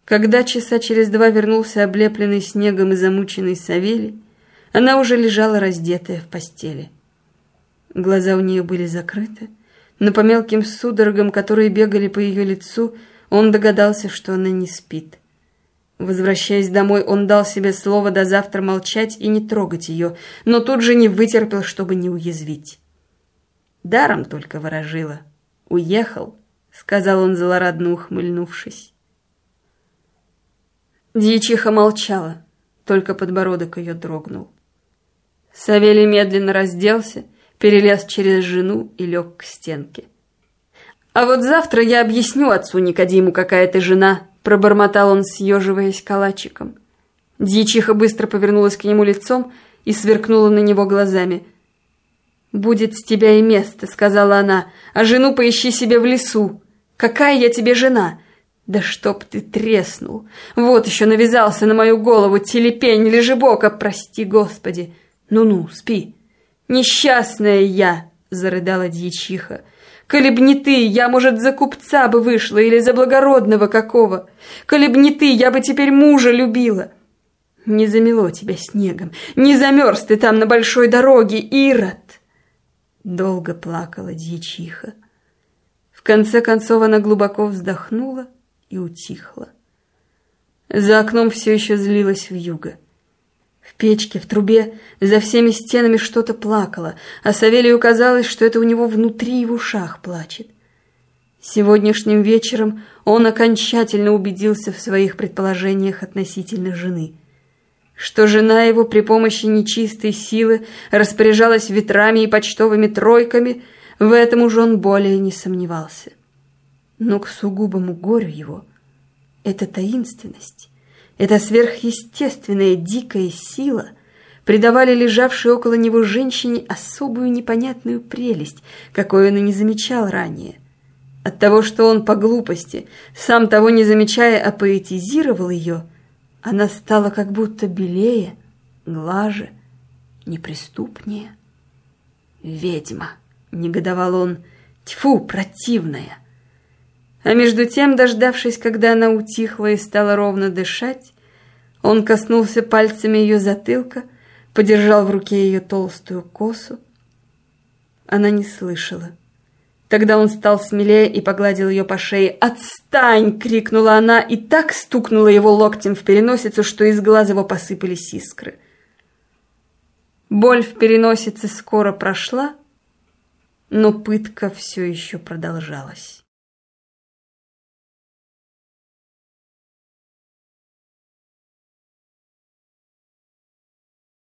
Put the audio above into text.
Когда часа через 2 вернулся облепленный снегом и замученный Савелий, она уже лежала раздетая в постели. Глаза у нее были закрыты, но по мелким судорогам, которые бегали по ее лицу, он догадался, что она не спит. Возвращаясь домой, он дал себе слово до завтра молчать и не трогать ее, но тут же не вытерпел, чтобы не уязвить. «Даром только ворожила. Уехал», — сказал он, злорадно ухмыльнувшись. Дьячиха молчала, только подбородок ее дрогнул. Савелий медленно разделся, перелез через жену и лег к стенке. «А вот завтра я объясню отцу Никодиму, какая ты жена», — пробормотал он, съеживаясь калачиком. Дьячиха быстро повернулась к нему лицом и сверкнула на него глазами. «Будет с тебя и место», — сказала она, — «а жену поищи себе в лесу. Какая я тебе жена? Да чтоб ты треснул! Вот еще навязался на мою голову телепень лежебока, прости Господи! Ну-ну, спи!» «Несчастная я!» — зарыдала дьячиха. «Коли б не ты, я, может, за купца бы вышла или за благородного какого. Коли б не ты, я бы теперь мужа любила. Не замело тебя снегом, не замерз ты там на большой дороге, Ирод!» Долго плакала дьячиха. В конце концов она глубоко вздохнула и утихла. За окном все еще злилась вьюга. В печке, в трубе, за всеми стенами что-то плакало, а Савелию казалось, что это у него внутри и в ушах плачет. Сегодняшним вечером он окончательно убедился в своих предположениях относительно жены. Что жена его при помощи нечистой силы распоряжалась ветрами и почтовыми тройками, в этом уже он более не сомневался. Но к сугубому горю его эта таинственность, эта сверхъестественная дикая сила придавали лежавшей около него женщине особую непонятную прелесть, какой он и не замечал ранее. От того, что он по глупости, сам того не замечая, опоэтизировал ее, она стала как будто белее, глаже, неприступнее. «Ведьма!» — негодовал он. «Тьфу, противная!» А между тем, дождавшись, когда она утихла и стала ровно дышать, он коснулся пальцами ее затылка, подержал в руке ее толстую косу. Она не слышала. Тогда он стал смелее и погладил ее по шее. «Отстань!» — крикнула она и так стукнула его локтем в переносицу, что из глаз его посыпались искры. Боль в переносице скоро прошла, но пытка все еще продолжалась.